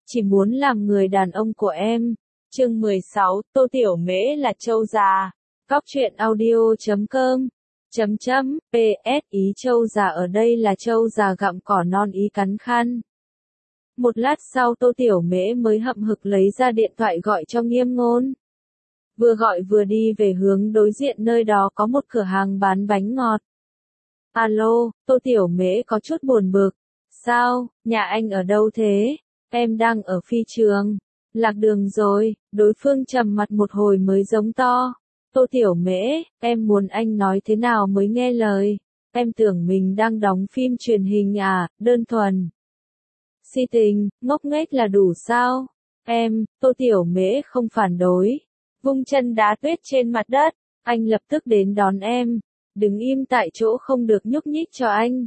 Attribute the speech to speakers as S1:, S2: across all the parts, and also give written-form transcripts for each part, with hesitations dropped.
S1: chỉ muốn làm người đàn ông của em. Chương 16, Tô Tiểu Mễ là trâu già. Góc truyện audio.com PS ý trâu già ở đây là trâu già gặm cỏ non ý cắn khăn. Một lát sau Tô Tiểu Mễ mới hậm hực lấy ra điện thoại gọi cho Nghiêm Ngôn. Vừa gọi vừa đi về hướng đối diện nơi đó có một cửa hàng bán bánh ngọt. Alo, Tô Tiểu Mễ có chút buồn bực. Sao, nhà anh ở đâu thế? Em đang ở phi trường. Lạc đường rồi, đối phương trầm mặt một hồi mới giống to. Tô Tiểu Mễ, em muốn anh nói thế nào mới nghe lời. Em tưởng mình đang đóng phim truyền hình à, đơn thuần. Si tình, ngốc nghếch là đủ sao? Tô Tiểu Mễ không phản đối. Vung chân đá tuyết trên mặt đất, anh lập tức đến đón em. Đứng im tại chỗ không được nhúc nhích cho anh.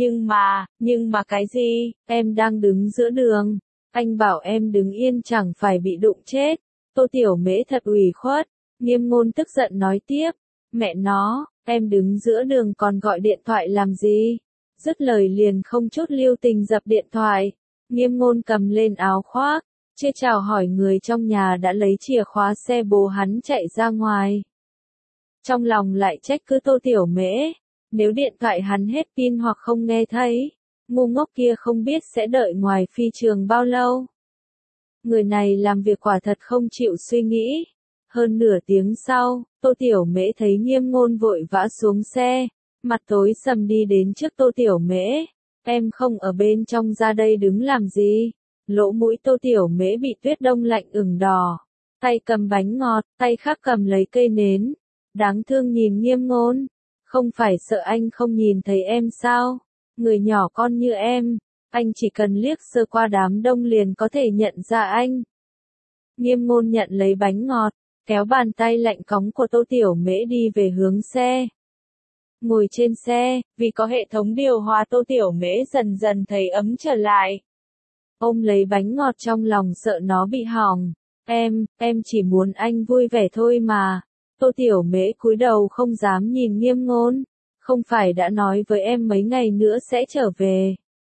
S1: Nhưng mà cái gì, em đang đứng giữa đường. Anh bảo em đứng yên chẳng phải bị đụng chết. Tô Tiểu Mễ thật ủy khuất. Nghiêm Ngôn tức giận nói tiếp. Mẹ nó, em đứng giữa đường còn gọi điện thoại làm gì? Dứt lời liền không chút lưu tình dập điện thoại. Nghiêm Ngôn cầm lên áo khoác, chưa chào hỏi người trong nhà đã lấy chìa khóa xe bố hắn chạy ra ngoài. Trong lòng lại trách cứ Tô Tiểu Mễ. Nếu điện thoại hắn hết pin hoặc không nghe thấy, ngu ngốc kia không biết sẽ đợi ngoài phi trường bao lâu. Người này làm việc quả thật không chịu suy nghĩ. Hơn nửa tiếng sau, Tô Tiểu Mễ thấy Nghiêm Ngôn vội vã xuống xe, mặt tối sầm đi đến trước Tô Tiểu Mễ. Em không ở bên trong ra đây đứng làm gì? Lỗ mũi Tô Tiểu Mễ bị tuyết đông lạnh ửng đỏ. Tay cầm bánh ngọt, tay khác cầm lấy cây nến. Đáng thương nhìn Nghiêm Ngôn. Không phải sợ anh không nhìn thấy em sao? Người nhỏ con như em, anh chỉ cần liếc sơ qua đám đông liền có thể nhận ra anh. Nghiêm Ngôn nhận lấy bánh ngọt, kéo bàn tay lạnh cóng của Tô Tiểu Mễ đi về hướng xe. Ngồi trên xe, vì có hệ thống điều hòa Tô Tiểu Mễ dần dần thấy ấm trở lại. Ôm lấy bánh ngọt trong lòng sợ nó bị hỏng. Em chỉ muốn anh vui vẻ thôi mà. Tô Tiểu Mễ cúi đầu không dám nhìn Nghiêm Ngôn. Không phải đã nói với em mấy ngày nữa sẽ trở về.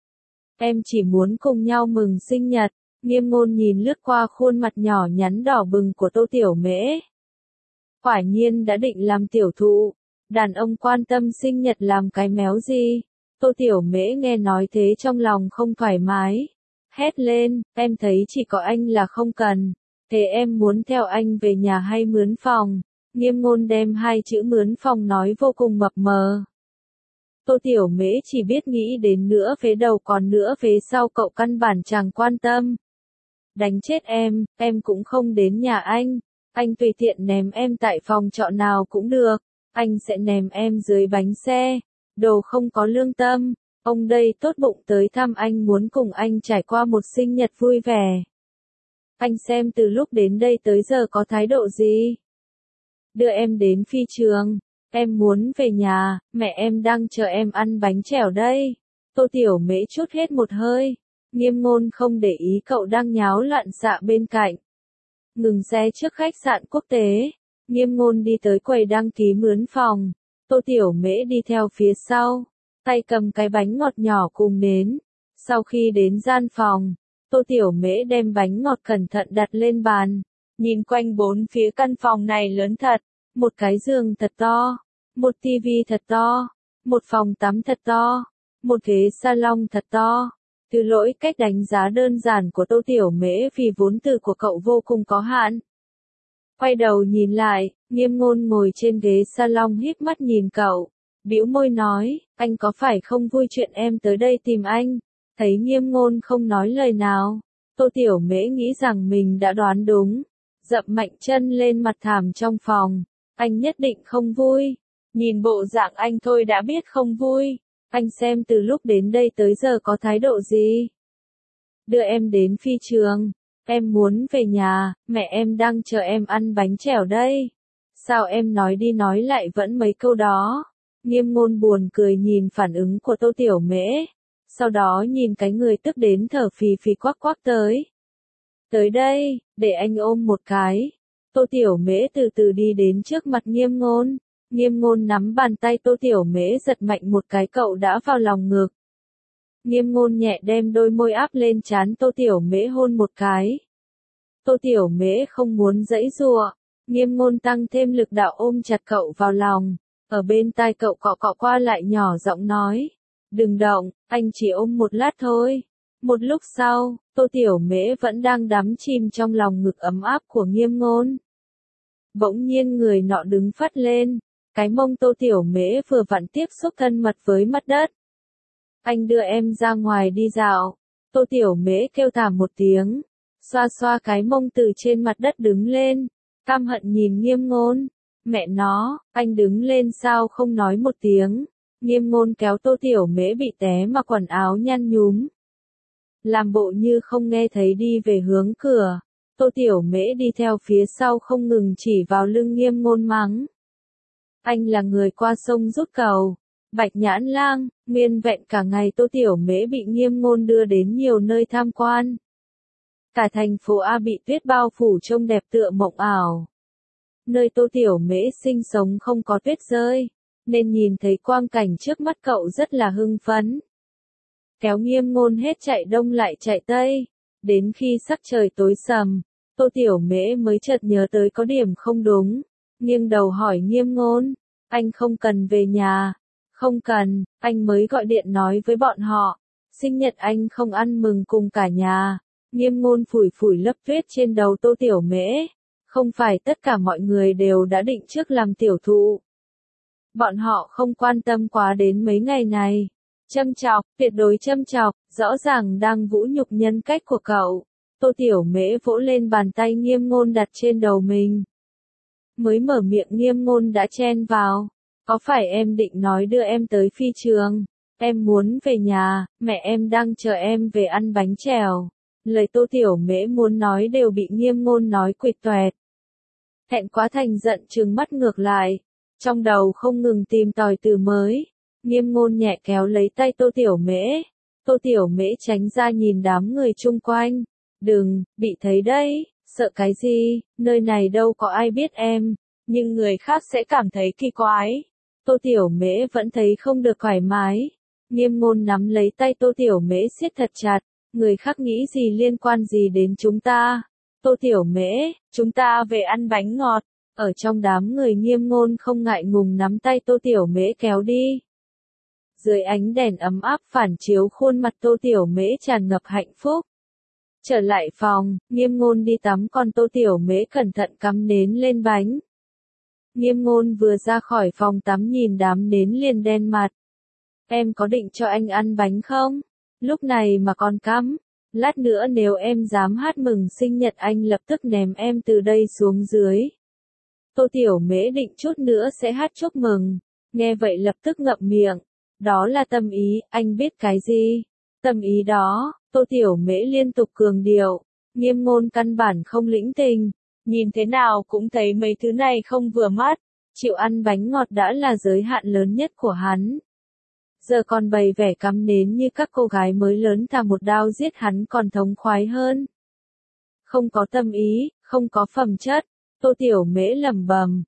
S1: Em chỉ muốn cùng nhau mừng sinh nhật. Nghiêm Ngôn nhìn lướt qua khuôn mặt nhỏ nhắn đỏ bừng của Tô Tiểu Mễ. Quả nhiên đã định làm tiểu thụ. Đàn ông quan tâm sinh nhật làm cái méo gì. Tô Tiểu Mễ nghe nói thế trong lòng không thoải mái. Hét lên, em thấy chỉ có anh là không cần. Thế em muốn theo anh về nhà hay mướn phòng? Nghiêm Ngôn đem hai chữ mướn phòng nói vô cùng mập mờ. Tô Tiểu Mễ chỉ biết nghĩ đến nửa vế đầu còn nửa vế sau cậu căn bản chẳng quan tâm. Đánh chết em cũng không đến nhà anh tùy tiện ném em tại phòng trọ nào cũng được, anh sẽ ném em dưới bánh xe, đồ không có lương tâm, ông đây tốt bụng tới thăm anh muốn cùng anh trải qua một sinh nhật vui vẻ. Anh xem từ lúc đến đây tới giờ có thái độ gì? Đưa em đến phi trường. Em muốn về nhà, mẹ em đang chờ em ăn bánh chèo đây. Tô Tiểu Mễ trút hết một hơi. Nghiêm Ngôn không để ý cậu đang nháo loạn xạ bên cạnh. Ngừng xe trước khách sạn quốc tế. Nghiêm Ngôn đi tới quầy đăng ký mướn phòng. Tô Tiểu Mễ đi theo phía sau. Tay cầm cái bánh ngọt nhỏ cùng nến. Sau khi đến gian phòng, Tô Tiểu Mễ đem bánh ngọt cẩn thận đặt lên bàn. Nhìn quanh bốn phía căn phòng này lớn thật. Một cái giường thật to, một tivi thật to, một phòng tắm thật to, một ghế salon thật to. Từ lỗi cách đánh giá đơn giản của Tô Tiểu Mễ vì vốn từ của cậu vô cùng có hạn. Quay đầu nhìn lại, Nghiêm Ngôn ngồi trên ghế salon híp mắt nhìn cậu, bĩu môi nói, anh có phải không vui chuyện em tới đây tìm anh? Thấy Nghiêm Ngôn không nói lời nào, Tô Tiểu Mễ nghĩ rằng mình đã đoán đúng, dậm mạnh chân lên mặt thảm trong phòng. Anh nhất định không vui. Nhìn bộ dạng anh thôi đã biết không vui. Anh xem từ lúc đến đây tới giờ có thái độ gì? Đưa em đến phi trường. Em muốn về nhà, mẹ em đang chờ em ăn bánh chèo đây. Sao em nói đi nói lại vẫn mấy câu đó? Nghiêm Ngôn buồn cười nhìn phản ứng của Tô Tiểu Mễ. Sau đó nhìn cái người tức đến thở phì phì quắc quắc tới. Tới đây, để anh ôm một cái. Tô Tiểu Mễ từ từ đi đến trước mặt Nghiêm Ngôn. Nghiêm Ngôn nắm bàn tay Tô Tiểu Mễ giật mạnh một cái cậu đã vào lòng ngực. Nghiêm Ngôn nhẹ đem đôi môi áp lên trán Tô Tiểu Mễ hôn một cái. Tô Tiểu Mễ không muốn giãy giụa, Nghiêm Ngôn tăng thêm lực đạo ôm chặt cậu vào lòng, ở bên tai cậu cọ cọ qua lại nhỏ giọng nói, đừng động, anh chỉ ôm một lát thôi. Một lúc sau, Tô Tiểu Mễ vẫn đang đắm chìm trong lòng ngực ấm áp của Nghiêm Ngôn. Bỗng nhiên người nọ đứng phắt lên, cái mông Tô Tiểu Mễ vừa vặn tiếp xúc thân mật với mặt đất. Anh đưa em ra ngoài đi dạo. Tô Tiểu Mễ kêu thảm một tiếng, xoa xoa cái mông từ trên mặt đất đứng lên, căm hận nhìn Nghiêm Ngôn. Mẹ nó, anh đứng lên sao không nói một tiếng. Nghiêm Ngôn kéo Tô Tiểu Mễ bị té mà quần áo nhăn nhúm. Làm bộ như không nghe thấy đi về hướng cửa. Tô Tiểu Mễ đi theo phía sau không ngừng chỉ vào lưng Nghiêm Ngôn mắng. Anh là người qua sông rút cầu. Bạch Nhãn Lang, nguyên vẹn cả ngày Tô Tiểu Mễ bị Nghiêm Ngôn đưa đến nhiều nơi tham quan. Cả thành phố A bị tuyết bao phủ trông đẹp tựa mộng ảo. Nơi Tô Tiểu Mễ sinh sống không có tuyết rơi, nên nhìn thấy quang cảnh trước mắt cậu rất là hưng phấn. Kéo Nghiêm Ngôn hết chạy đông lại chạy tây, đến khi sắc trời tối sầm, Tô Tiểu Mễ mới chợt nhớ tới có điểm không đúng, nghiêng đầu hỏi Nghiêm Ngôn, anh không cần về nhà. Không cần, anh mới gọi điện nói với bọn họ, sinh nhật anh không ăn mừng cùng cả nhà. Nghiêm Ngôn phủi phủi lớp tuyết trên đầu Tô Tiểu Mễ, không phải tất cả mọi người đều đã định trước làm tiểu thụ. Bọn họ không quan tâm quá đến mấy ngày này. Châm chọc, tuyệt đối châm chọc, rõ ràng đang vũ nhục nhân cách của cậu. Tô Tiểu Mễ vỗ lên bàn tay Nghiêm Ngôn đặt trên đầu mình. Mới mở miệng Nghiêm Ngôn đã chen vào. Có phải em định nói đưa em tới phi trường? Em muốn về nhà, mẹ em đang chờ em về ăn bánh chèo. Lời Tô Tiểu Mễ muốn nói đều bị Nghiêm Ngôn nói quệt toẹt. Hẹn quá thành giận trừng mắt ngược lại, trong đầu không ngừng tìm tòi từ mới. Nghiêm Ngôn nhẹ kéo lấy tay Tô Tiểu Mễ. Tô Tiểu Mễ tránh ra nhìn đám người chung quanh. Đừng, bị thấy đấy, sợ cái gì, nơi này đâu có ai biết em, nhưng người khác sẽ cảm thấy kỳ quái. Tô Tiểu Mễ vẫn thấy không được thoải mái. Nghiêm Ngôn nắm lấy tay Tô Tiểu Mễ siết thật chặt, người khác nghĩ gì liên quan gì đến chúng ta. Tô Tiểu Mễ, chúng ta về ăn bánh ngọt. Ở trong đám người Nghiêm Ngôn không ngại ngùng nắm tay Tô Tiểu Mễ kéo đi. Dưới ánh đèn ấm áp phản chiếu khuôn mặt Tô Tiểu Mễ tràn ngập hạnh phúc. Trở lại phòng, Nghiêm Ngôn đi tắm còn Tô Tiểu Mễ cẩn thận cắm nến lên bánh. Nghiêm Ngôn vừa ra khỏi phòng tắm nhìn đám nến liền đen mặt. Em có định cho anh ăn bánh không? Lúc này mà còn cắm. Lát nữa nếu em dám hát mừng sinh nhật anh lập tức ném em từ đây xuống dưới. Tô Tiểu Mễ định chút nữa sẽ hát chúc mừng. Nghe vậy lập tức ngậm miệng. Đó là tâm ý, anh biết cái gì? Tâm ý đó, Tô Tiểu Mễ liên tục cường điệu. Nghiêm Ngôn căn bản không lĩnh tình. Nhìn thế nào cũng thấy mấy thứ này không vừa mắt. Chịu ăn bánh ngọt đã là giới hạn lớn nhất của hắn. Giờ còn bày vẻ cắm nến như các cô gái mới lớn thà một đao giết hắn còn thống khoái hơn. Không có tâm ý, không có phẩm chất. Tô Tiểu Mễ lẩm bẩm,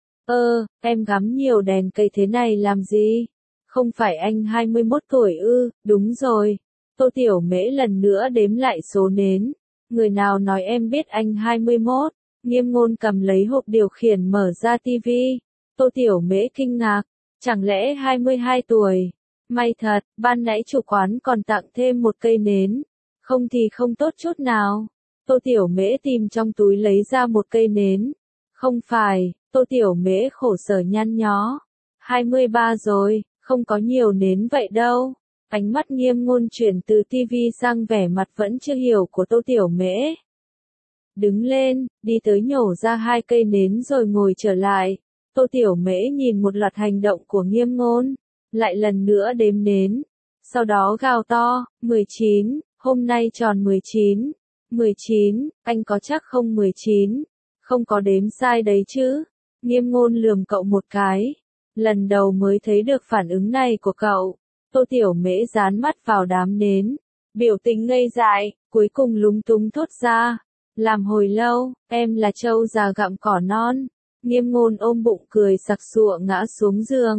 S1: em gắm nhiều đèn cây thế này làm gì? Không phải anh 21 tuổi ư? Đúng rồi. Tô Tiểu Mễ lần nữa đếm lại số nến. Người nào nói em biết anh 21? Nghiêm Ngôn cầm lấy hộp điều khiển mở ra tivi. Tô Tiểu Mễ kinh ngạc. Chẳng lẽ 22 tuổi? May thật, ban nãy chủ quán còn tặng thêm một cây nến. Không thì không tốt chút nào. Tô Tiểu Mễ tìm trong túi lấy ra một cây nến. Không phải, Tô Tiểu Mễ khổ sở nhăn nhó. 23 rồi, không có nhiều nến vậy đâu. Ánh mắt Nghiêm Ngôn chuyển từ tivi sang vẻ mặt vẫn chưa hiểu của Tô Tiểu Mễ. Đứng lên, đi tới nhổ ra 2 cây nến rồi ngồi trở lại. Tô Tiểu Mễ nhìn một loạt hành động của Nghiêm Ngôn, lại lần nữa đếm nến. Sau đó gào to, 19, hôm nay tròn 19. 19, anh có chắc không 19? Không có đếm sai đấy chứ? Nghiêm Ngôn lườm cậu một cái. Lần đầu mới thấy được phản ứng này của cậu. Tô Tiểu Mễ dán mắt vào đám nến. Biểu tình ngây dại, cuối cùng lúng túng thốt ra. Làm hồi lâu, em là trâu già gặm cỏ non. Nghiêm Ngôn ôm bụng cười sặc sụa ngã xuống giường.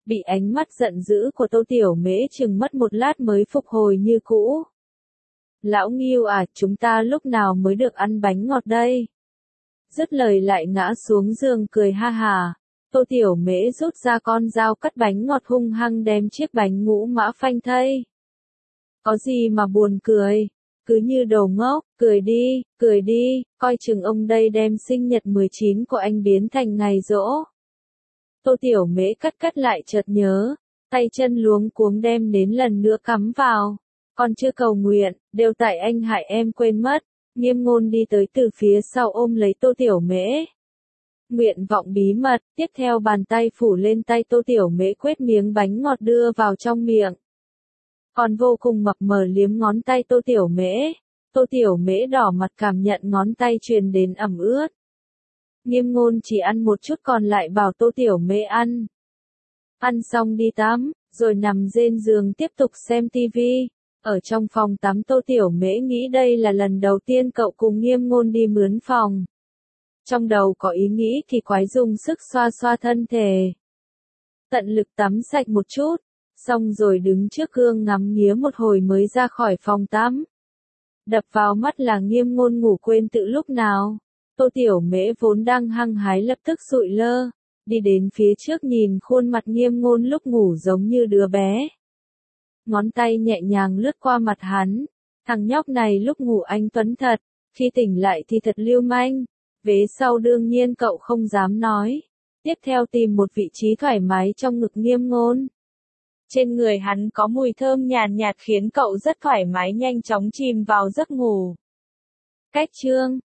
S1: bị ánh mắt giận dữ của Tô Tiểu Mễ chừng mất một lát mới phục hồi như cũ. Lão Ngưu à, chúng ta lúc nào mới được ăn bánh ngọt đây? Dứt lời lại ngã xuống giường cười ha hà. Tô Tiểu Mễ rút ra con dao cắt bánh ngọt hung hăng đem chiếc bánh ngũ mã phanh thây. Có gì mà buồn cười? Cứ như đồ ngốc, cười đi, coi chừng ông đây đem sinh nhật 19 của anh biến thành ngày giỗ. Tô Tiểu Mễ cắt lại chợt nhớ, tay chân luống cuống đem đến lần nữa cắm vào. Còn chưa cầu nguyện, đều tại anh hại em quên mất. Nghiêm Ngôn đi tới từ phía sau ôm lấy Tô Tiểu Mễ. Nguyện vọng bí mật, tiếp theo bàn tay phủ lên tay Tô Tiểu Mễ quét miếng bánh ngọt đưa vào trong miệng. Còn vô cùng mập mờ liếm ngón tay Tô Tiểu Mễ. Tô Tiểu Mễ đỏ mặt cảm nhận ngón tay truyền đến ẩm ướt. Nghiêm Ngôn chỉ ăn một chút còn lại bảo Tô Tiểu Mễ ăn. Ăn xong đi tắm, rồi nằm trên giường tiếp tục xem tivi. Ở trong phòng tắm Tô Tiểu Mễ nghĩ đây là lần đầu tiên cậu cùng Nghiêm Ngôn đi mướn phòng. Trong đầu có ý nghĩ kỳ quái dùng sức xoa xoa thân thể. Tận lực tắm sạch một chút, xong rồi đứng trước gương ngắm nghía một hồi mới ra khỏi phòng tắm. Đập vào mắt là Nghiêm Ngôn ngủ quên tự lúc nào. Tô Tiểu Mễ vốn đang hăng hái lập tức sụi lơ, đi đến phía trước nhìn khuôn mặt Nghiêm Ngôn lúc ngủ giống như đứa bé. Ngón tay nhẹ nhàng lướt qua mặt hắn, thằng nhóc này lúc ngủ anh tuấn thật, khi tỉnh lại thì thật lưu manh. Vế sau đương nhiên cậu không dám nói. Tiếp theo tìm một vị trí thoải mái trong ngực Nghiêm Ngôn. Trên người hắn có mùi thơm nhàn nhạt khiến cậu rất thoải mái nhanh chóng chìm vào giấc ngủ. Cách chương